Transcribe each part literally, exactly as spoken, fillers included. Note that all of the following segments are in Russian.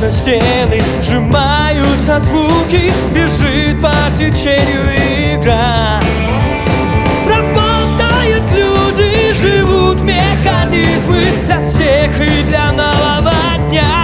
Ломаются стены, сжимаются звуки, бежит по течению игра. Работают люди, живут механизмы для всех и для нового дня.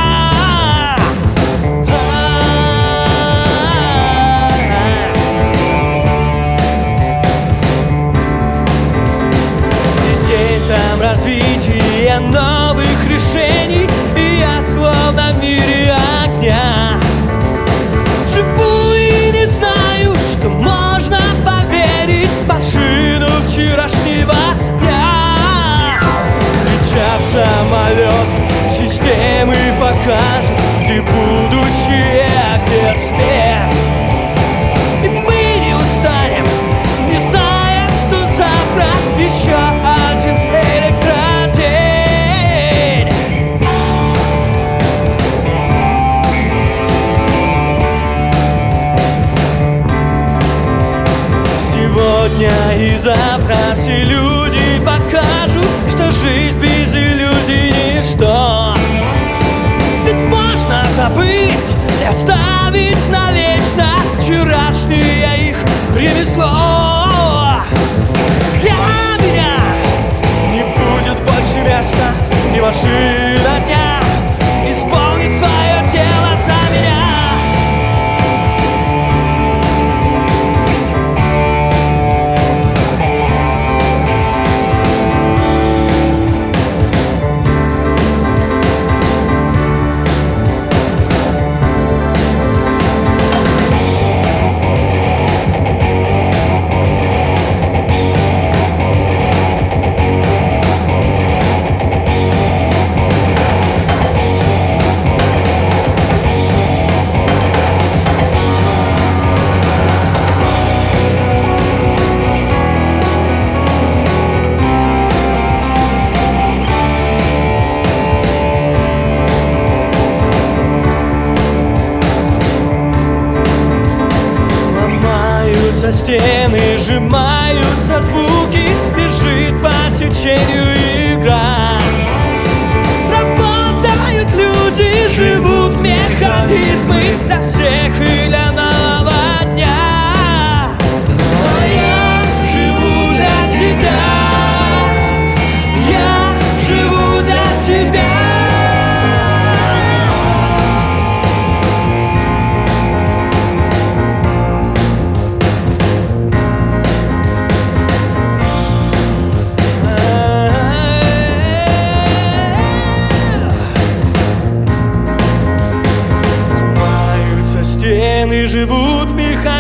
Там развитие новых решений, и я словно в мире огня. Живу и не знаю, что можно поверить в машину вчерашнего дня. Летят самолеты, системы покажут, где будущее, где смерть. И мы не устанем, не зная, что завтра еще один электродень. Сегодня и завтра все люди покажут, что жизнь без иллюзий ничто. Ведь можно забыть и оставить навечно вчерашнее их ремесло. Для меня не будет больше места, ни машина дня исполнит свое дело за меня. Стены, сжимаются звуки, бежит по течению игра. Работают люди, живут механизмы для всех и для нового дня. Но я живу для тебя, я живу для тебя. Стены, живут механизмы